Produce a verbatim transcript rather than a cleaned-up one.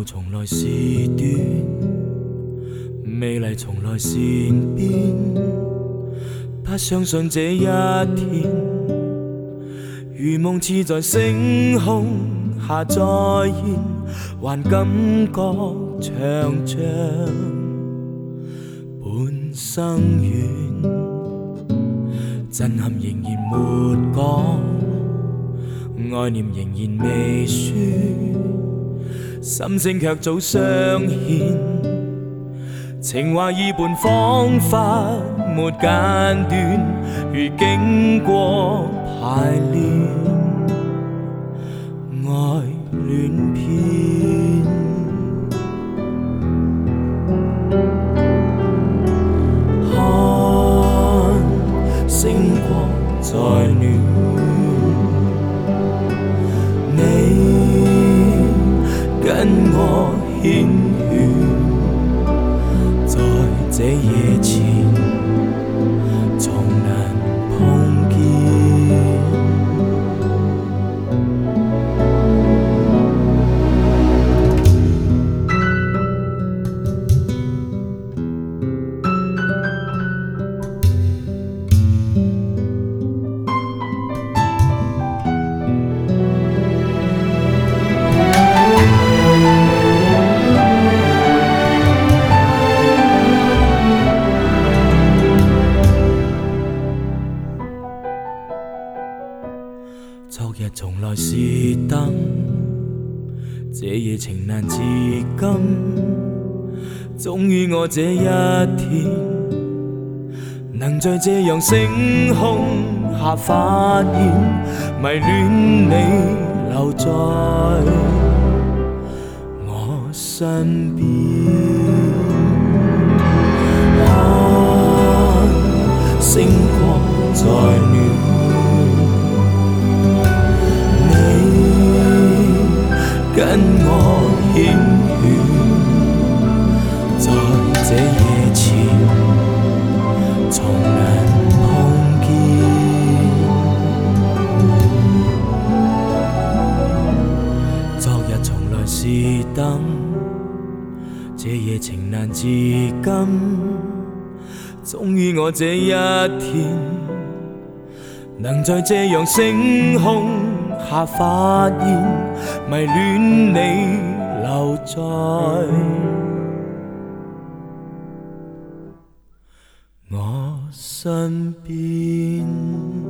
從來是短，美麗從來善變。不相信這一天，如夢似在星空下再現，還感覺長長半生緣。震撼仍然沒講，愛念仍然未說，心聲卻早相牽。情話意伴彷彿沒間斷，如經過排練，愛戀篇。看星光在暖，你跟我繾綣，在這夜前從難碰見。昨日從來是燈，這夜情難自禁。終於我這一天，能在這樣星空下發現，迷戀你留在我身邊。看星光在暖，跟我繾綣，在這夜前從難碰見。昨日從來是燈，這夜情難自禁。終於我這一天，能在這樣星空下發現，迷戀你留在我身邊。